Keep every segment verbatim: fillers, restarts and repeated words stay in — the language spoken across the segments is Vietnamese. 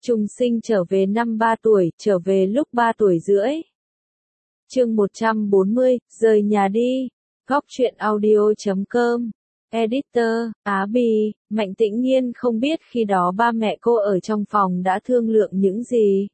Trùng sinh trở về năm ba tuổi, trở về lúc ba tuổi rưỡi. Chương một trăm bốn mươi, rời nhà đi. Góc truyện audio chấm com. Editor, Á Bì, Mạnh Tĩnh Nhiên không biết khi đó ba mẹ cô ở trong phòng đã thương lượng những gì.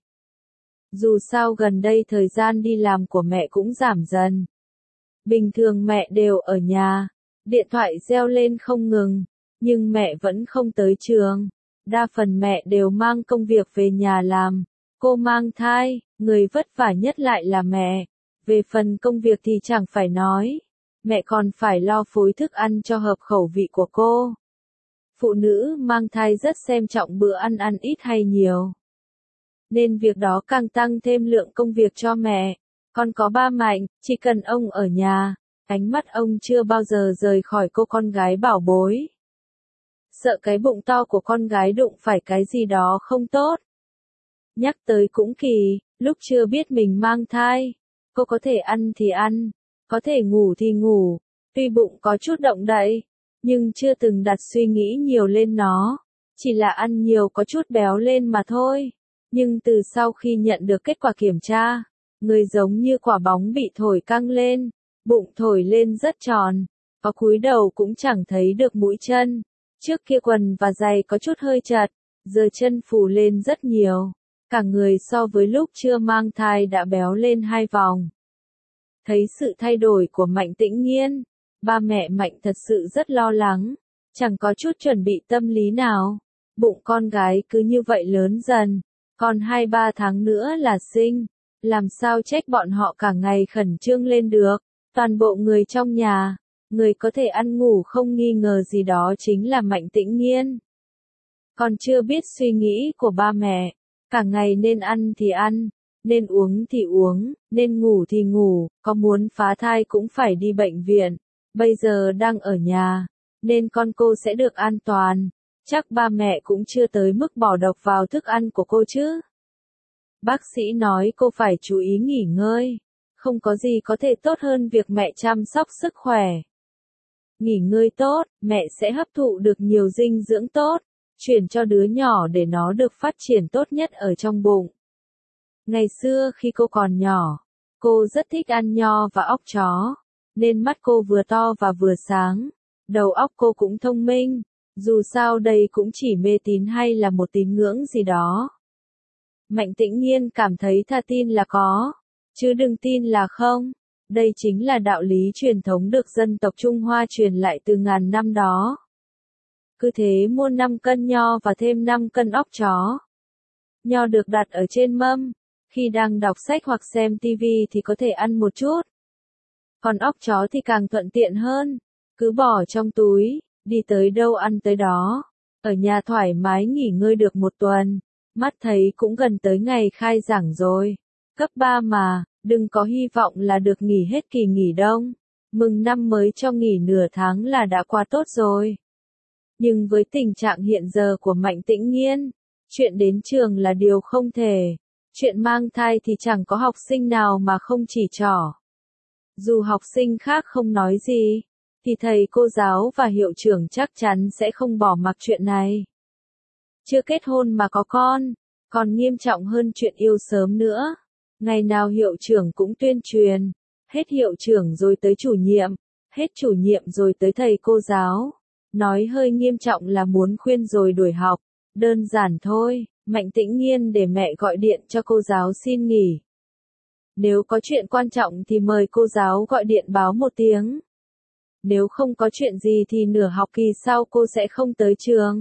Dù sao gần đây thời gian đi làm của mẹ cũng giảm dần. Bình thường mẹ đều ở nhà, điện thoại reo lên không ngừng, nhưng mẹ vẫn không tới trường. Đa phần mẹ đều mang công việc về nhà làm. Cô mang thai, người vất vả nhất lại là mẹ. Về phần công việc thì chẳng phải nói. Mẹ còn phải lo phối thức ăn cho hợp khẩu vị của cô. Phụ nữ mang thai rất xem trọng bữa ăn ăn ít hay nhiều. Nên việc đó càng tăng thêm lượng công việc cho mẹ. Còn có ba Mạnh, chỉ cần ông ở nhà, ánh mắt ông chưa bao giờ rời khỏi cô con gái bảo bối. Sợ cái bụng to của con gái đụng phải cái gì đó không tốt. Nhắc tới cũng kỳ, lúc chưa biết mình mang thai, cô có thể ăn thì ăn, có thể ngủ thì ngủ, tuy bụng có chút động đậy, nhưng chưa từng đặt suy nghĩ nhiều lên nó, chỉ là ăn nhiều có chút béo lên mà thôi. Nhưng từ sau khi nhận được kết quả kiểm tra, người giống như quả bóng bị thổi căng lên, bụng thổi lên rất tròn, có cúi đầu cũng chẳng thấy được mũi chân. Trước kia quần và giày có chút hơi chật, giờ chân phù lên rất nhiều. Cả người so với lúc chưa mang thai đã béo lên hai vòng. Thấy sự thay đổi của Mạnh Tĩnh Nhiên, ba mẹ Mạnh thật sự rất lo lắng, chẳng có chút chuẩn bị tâm lý nào. Bụng con gái cứ như vậy lớn dần, còn hai ba tháng nữa là sinh, làm sao trách bọn họ cả ngày khẩn trương lên được. Toàn bộ người trong nhà, người có thể ăn ngủ không nghi ngờ gì đó chính là Mạnh Tĩnh Nhiên. Còn chưa biết suy nghĩ của ba mẹ, cả ngày nên ăn thì ăn, nên uống thì uống, nên ngủ thì ngủ, có muốn phá thai cũng phải đi bệnh viện, bây giờ đang ở nhà, nên con cô sẽ được an toàn, chắc ba mẹ cũng chưa tới mức bỏ độc vào thức ăn của cô chứ. Bác sĩ nói cô phải chú ý nghỉ ngơi, không có gì có thể tốt hơn việc mẹ chăm sóc sức khỏe. Nghỉ ngơi tốt, mẹ sẽ hấp thụ được nhiều dinh dưỡng tốt, chuyển cho đứa nhỏ để nó được phát triển tốt nhất ở trong bụng. Ngày xưa khi cô còn nhỏ, cô rất thích ăn nho và óc chó, nên mắt cô vừa to và vừa sáng, đầu óc cô cũng thông minh, dù sao đây cũng chỉ mê tín hay là một tín ngưỡng gì đó. Mạnh Tĩnh Nhiên cảm thấy thà tin là có, chứ đừng tin là không. Đây chính là đạo lý truyền thống được dân tộc Trung Hoa truyền lại từ ngàn năm đó. Cứ thế mua năm cân nho và thêm năm cân óc chó. Nho được đặt ở trên mâm, khi đang đọc sách hoặc xem tivi thì có thể ăn một chút. Còn óc chó thì càng thuận tiện hơn, cứ bỏ trong túi, đi tới đâu ăn tới đó. Ở nhà thoải mái nghỉ ngơi được một tuần, mắt thấy cũng gần tới ngày khai giảng rồi. Cấp ba mà, đừng có hy vọng là được nghỉ hết kỳ nghỉ đông. Mừng năm mới cho nghỉ nửa tháng là đã qua tốt rồi. Nhưng với tình trạng hiện giờ của Mạnh Tĩnh Nhiên, chuyện đến trường là điều không thể. Chuyện mang thai thì chẳng có học sinh nào mà không chỉ trỏ. Dù học sinh khác không nói gì, thì thầy cô giáo và hiệu trưởng chắc chắn sẽ không bỏ mặc chuyện này. Chưa kết hôn mà có con, còn nghiêm trọng hơn chuyện yêu sớm nữa. Ngày nào hiệu trưởng cũng tuyên truyền, hết hiệu trưởng rồi tới chủ nhiệm, hết chủ nhiệm rồi tới thầy cô giáo. Nói hơi nghiêm trọng là muốn khuyên rồi đuổi học, đơn giản thôi. Mạnh Tĩnh Nhiên để mẹ gọi điện cho cô giáo xin nghỉ. Nếu có chuyện quan trọng thì mời cô giáo gọi điện báo một tiếng. Nếu không có chuyện gì thì nửa học kỳ sau cô sẽ không tới trường.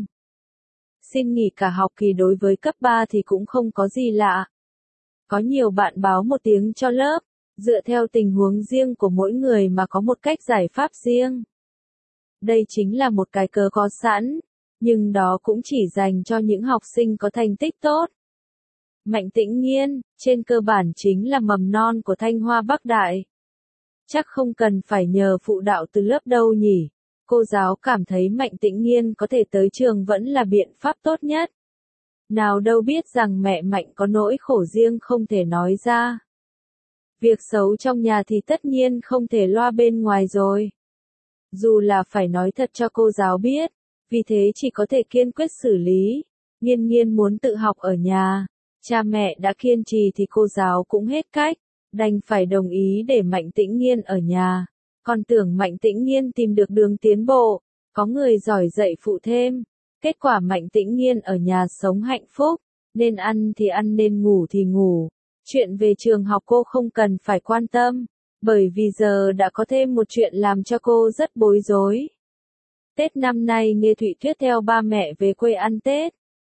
Xin nghỉ cả học kỳ đối với cấp ba thì cũng không có gì lạ. Có nhiều bạn báo một tiếng cho lớp, dựa theo tình huống riêng của mỗi người mà có một cách giải pháp riêng. Đây chính là một cái cớ có sẵn, nhưng đó cũng chỉ dành cho những học sinh có thành tích tốt. Mạnh Tĩnh Nhiên, trên cơ bản chính là mầm non của Thanh Hoa Bắc Đại. Chắc không cần phải nhờ phụ đạo từ lớp đâu nhỉ. Cô giáo cảm thấy Mạnh Tĩnh Nhiên có thể tới trường vẫn là biện pháp tốt nhất. Nào đâu biết rằng mẹ Mạnh có nỗi khổ riêng không thể nói ra. Việc xấu trong nhà thì tất nhiên không thể loa bên ngoài rồi. Dù là phải nói thật cho cô giáo biết, vì thế chỉ có thể kiên quyết xử lý. Nghiên Nghiên muốn tự học ở nhà. Cha mẹ đã kiên trì thì cô giáo cũng hết cách, đành phải đồng ý để Mạnh Tĩnh Nghiên ở nhà. Còn tưởng Mạnh Tĩnh Nghiên tìm được đường tiến bộ, có người giỏi dạy phụ thêm. Kết quả Mạnh Tĩnh Nghiên ở nhà sống hạnh phúc, nên ăn thì ăn nên ngủ thì ngủ. Chuyện về trường học cô không cần phải quan tâm, bởi vì giờ đã có thêm một chuyện làm cho cô rất bối rối. Tết năm nay Nghê Thụy Tuyết theo ba mẹ về quê ăn Tết.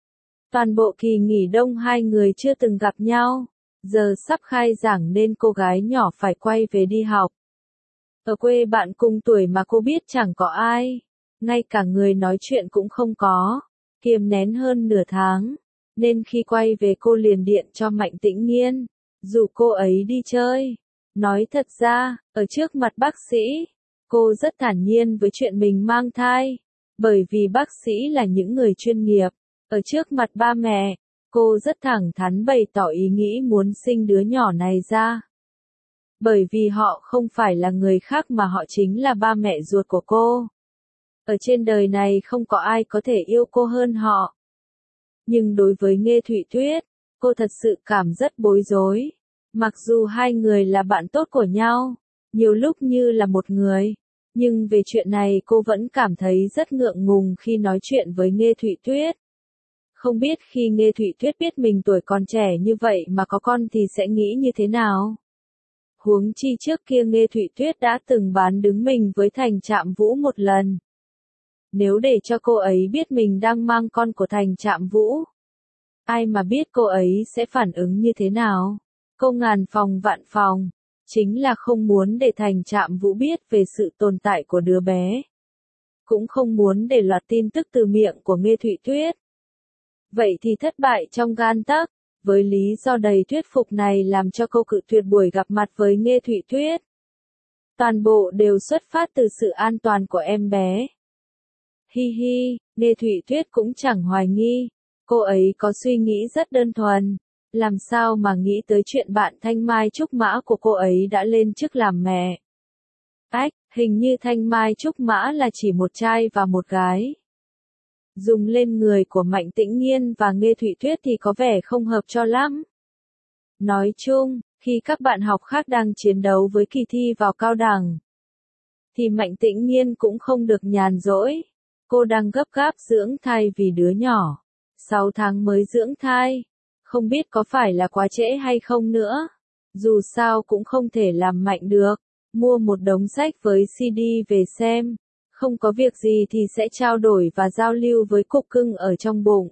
Toàn bộ kỳ nghỉ đông hai người chưa từng gặp nhau, giờ sắp khai giảng nên cô gái nhỏ phải quay về đi học. Ở quê bạn cùng tuổi mà cô biết chẳng có ai, ngay cả người nói chuyện cũng không có, kiềm nén hơn nửa tháng, nên khi quay về cô liền điện cho Mạnh Tĩnh Nghiên, rủ cô ấy đi chơi. Nói thật ra, ở trước mặt bác sĩ, cô rất thản nhiên với chuyện mình mang thai, bởi vì bác sĩ là những người chuyên nghiệp. Ở trước mặt ba mẹ, cô rất thẳng thắn bày tỏ ý nghĩ muốn sinh đứa nhỏ này ra. Bởi vì họ không phải là người khác mà họ chính là ba mẹ ruột của cô. Ở trên đời này không có ai có thể yêu cô hơn họ. Nhưng đối với Nghê Thụy Tuyết, cô thật sự cảm rất bối rối. Mặc dù hai người là bạn tốt của nhau, nhiều lúc như là một người, nhưng về chuyện này cô vẫn cảm thấy rất ngượng ngùng khi nói chuyện với Nghê Thụy Tuyết. Không biết khi Nghê Thụy Tuyết biết mình tuổi còn trẻ như vậy mà có con thì sẽ nghĩ như thế nào? Huống chi trước kia Nghê Thụy Tuyết đã từng bán đứng mình với Thành Trạm Vũ một lần. Nếu để cho cô ấy biết mình đang mang con của Thành Trạm Vũ, ai mà biết cô ấy sẽ phản ứng như thế nào? Cô ngàn phòng vạn phòng, chính là không muốn để Thành Trạm Vũ biết về sự tồn tại của đứa bé. Cũng không muốn để loạt tin tức từ miệng của Nghê Thụy Tuyết. Vậy thì thất bại trong gan tấc, với lý do đầy thuyết phục này làm cho cô cự tuyệt buổi gặp mặt với Nghê Thụy Tuyết. Toàn bộ đều xuất phát từ sự an toàn của em bé. Hi hi, Nghê Thụy Tuyết cũng chẳng hoài nghi, cô ấy có suy nghĩ rất đơn thuần, làm sao mà nghĩ tới chuyện bạn Thanh Mai Trúc Mã của cô ấy đã lên chức làm mẹ. Ách, hình như Thanh Mai Trúc Mã là chỉ một trai và một gái. Dùng lên người của Mạnh Tĩnh Nghiên và Nghê Thụy Tuyết thì có vẻ không hợp cho lắm. Nói chung, khi các bạn học khác đang chiến đấu với kỳ thi vào cao đẳng, thì Mạnh Tĩnh Nghiên cũng không được nhàn rỗi. Cô đang gấp gáp dưỡng thai vì đứa nhỏ. sáu tháng mới dưỡng thai. Không biết có phải là quá trễ hay không nữa. Dù sao cũng không thể làm mạnh được. Mua một đống sách với xê đê về xem. Không có việc gì thì sẽ trao đổi và giao lưu với cục cưng ở trong bụng.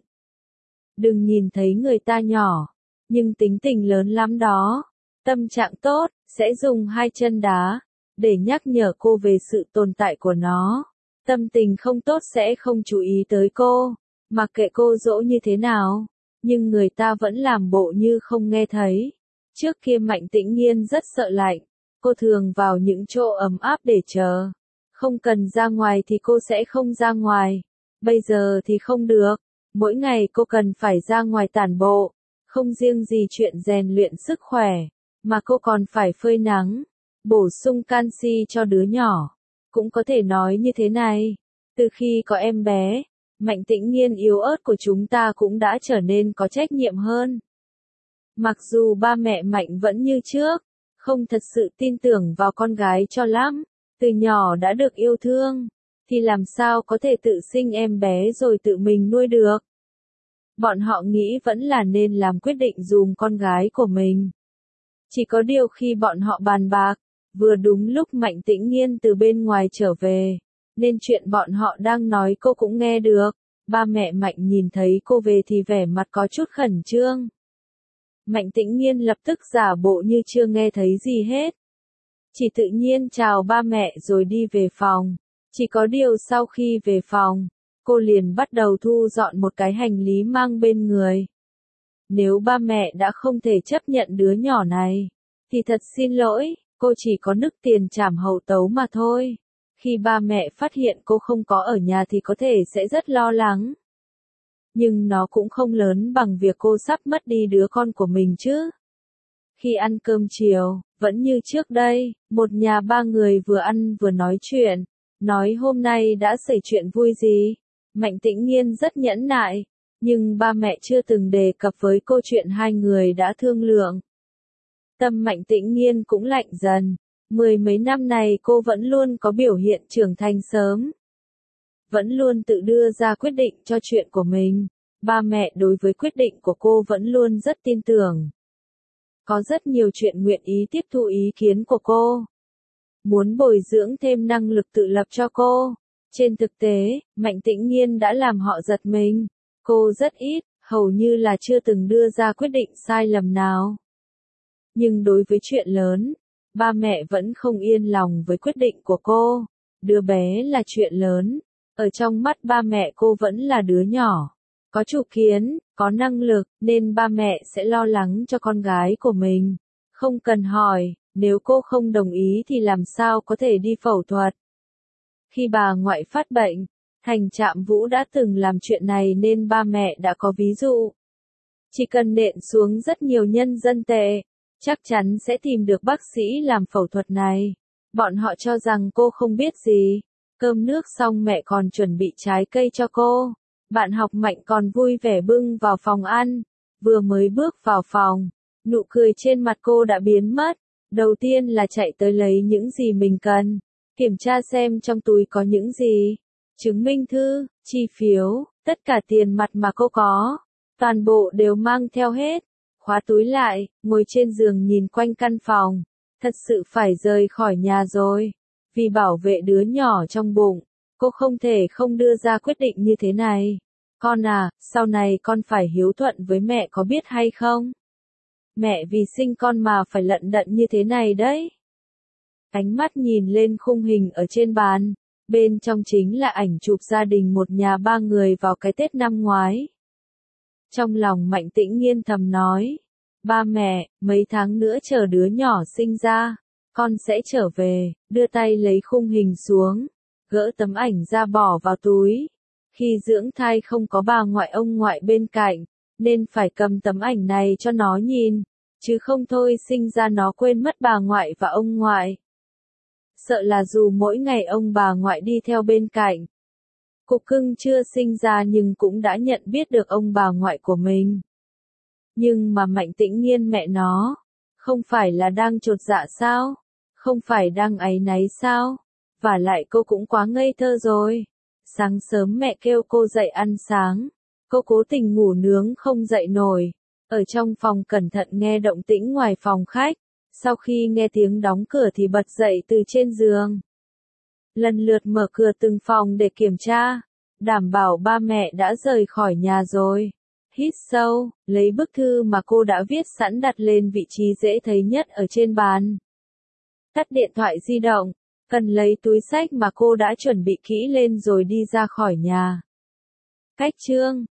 Đừng nhìn thấy người ta nhỏ, nhưng tính tình lớn lắm đó. Tâm trạng tốt, sẽ dùng hai chân đá, để nhắc nhở cô về sự tồn tại của nó. Tâm tình không tốt sẽ không chú ý tới cô, mặc kệ cô dỗ như thế nào, nhưng người ta vẫn làm bộ như không nghe thấy. Trước kia Mạnh Tĩnh Nghiên rất sợ lạnh, cô thường vào những chỗ ấm áp để chờ. Không cần ra ngoài thì cô sẽ không ra ngoài. Bây giờ thì không được, mỗi ngày cô cần phải ra ngoài tản bộ, không riêng gì chuyện rèn luyện sức khỏe, mà cô còn phải phơi nắng, bổ sung canxi cho đứa nhỏ. Cũng có thể nói như thế này, từ khi có em bé, Mạnh Tĩnh Nghiên yếu ớt của chúng ta cũng đã trở nên có trách nhiệm hơn. Mặc dù ba mẹ Mạnh vẫn như trước, không thật sự tin tưởng vào con gái cho lắm, từ nhỏ đã được yêu thương, thì làm sao có thể tự sinh em bé rồi tự mình nuôi được. Bọn họ nghĩ vẫn là nên làm quyết định dùm con gái của mình. Chỉ có điều khi bọn họ bàn bạc, vừa đúng lúc Mạnh Tĩnh Nghiên từ bên ngoài trở về, nên chuyện bọn họ đang nói cô cũng nghe được. Ba mẹ Mạnh nhìn thấy cô về thì vẻ mặt có chút khẩn trương. Mạnh Tĩnh Nghiên lập tức giả bộ như chưa nghe thấy gì hết. Chỉ tự nhiên chào ba mẹ rồi đi về phòng. Chỉ có điều sau khi về phòng, cô liền bắt đầu thu dọn một cái hành lý mang bên người. Nếu ba mẹ đã không thể chấp nhận đứa nhỏ này, thì thật xin lỗi, cô chỉ có nức tiền trảm hậu tấu mà thôi. Khi ba mẹ phát hiện cô không có ở nhà thì có thể sẽ rất lo lắng. Nhưng nó cũng không lớn bằng việc cô sắp mất đi đứa con của mình chứ. Khi ăn cơm chiều, vẫn như trước đây, một nhà ba người vừa ăn vừa nói chuyện, nói hôm nay đã xảy chuyện vui gì. Mạnh Tĩnh Nghiên rất nhẫn nại, Nhưng ba mẹ chưa từng đề cập với cô chuyện hai người đã thương lượng. Tâm Mạnh Tĩnh Nghiên cũng lạnh dần. Mười mấy năm này cô vẫn luôn có biểu hiện trưởng thành sớm. Vẫn luôn tự đưa ra quyết định cho chuyện của mình. Ba mẹ đối với quyết định của cô vẫn luôn rất tin tưởng. Có rất nhiều chuyện nguyện ý tiếp thu ý kiến của cô. Muốn bồi dưỡng thêm năng lực tự lập cho cô. Trên thực tế, Mạnh Tĩnh Nghiên đã làm họ giật mình. Cô rất ít, hầu như là chưa từng đưa ra quyết định sai lầm nào. Nhưng đối với chuyện lớn, ba mẹ vẫn không yên lòng với quyết định của cô. Đứa bé là chuyện lớn. Ở trong mắt ba mẹ cô vẫn là đứa nhỏ. Có chủ kiến, có năng lực, nên ba mẹ sẽ lo lắng cho con gái của mình. Không cần hỏi, nếu cô không đồng ý thì làm sao có thể đi phẫu thuật. Khi bà ngoại phát bệnh, Thành Trạm Vũ đã từng làm chuyện này nên ba mẹ đã có ví dụ. Chỉ cần nện xuống rất nhiều nhân dân tệ, chắc chắn sẽ tìm được bác sĩ làm phẫu thuật này. Bọn họ cho rằng cô không biết gì. Cơm nước xong mẹ còn chuẩn bị trái cây cho cô. Bạn học Mạnh còn vui vẻ bưng vào phòng ăn. Vừa mới bước vào phòng, nụ cười trên mặt cô đã biến mất. Đầu tiên là chạy tới lấy những gì mình cần. Kiểm tra xem trong túi có những gì. Chứng minh thư, chi phiếu, tất cả tiền mặt mà cô có. Toàn bộ đều mang theo hết. Khóa túi lại, ngồi trên giường nhìn quanh căn phòng. Thật sự phải rời khỏi nhà rồi. Vì bảo vệ đứa nhỏ trong bụng, cô không thể không đưa ra quyết định như thế này. Con à, sau này con phải hiếu thuận với mẹ có biết hay không? Mẹ vì sinh con mà phải lận đận như thế này đấy. Ánh mắt nhìn lên khung hình ở trên bàn. Bên trong chính là ảnh chụp gia đình một nhà ba người vào cái Tết năm ngoái. Trong lòng Mạnh Tĩnh Nghiên thầm nói. Ba mẹ, mấy tháng nữa chờ đứa nhỏ sinh ra. Con sẽ trở về, đưa tay lấy khung hình xuống. Gỡ tấm ảnh ra bỏ vào túi. Khi dưỡng thai không có bà ngoại ông ngoại bên cạnh, nên phải cầm tấm ảnh này cho nó nhìn. Chứ không thôi sinh ra nó quên mất bà ngoại và ông ngoại. Sợ là dù mỗi ngày ông bà ngoại đi theo bên cạnh. Cục cưng chưa sinh ra nhưng cũng đã nhận biết được ông bà ngoại của mình. Nhưng mà Mạnh Tĩnh Nghiên mẹ nó, không phải là đang chột dạ sao? Không phải đang áy náy sao? Và lại cô cũng quá ngây thơ rồi. Sáng sớm mẹ kêu cô dậy ăn sáng. Cô cố tình ngủ nướng không dậy nổi. Ở trong phòng cẩn thận nghe động tĩnh ngoài phòng khách. Sau khi nghe tiếng đóng cửa thì bật dậy từ trên giường. Lần lượt mở cửa từng phòng để kiểm tra. Đảm bảo ba mẹ đã rời khỏi nhà rồi. Hít sâu, lấy bức thư mà cô đã viết sẵn đặt lên vị trí dễ thấy nhất ở trên bàn. Tắt điện thoại di động, cần lấy túi xách mà cô đã chuẩn bị kỹ lên rồi đi ra khỏi nhà. Cách chương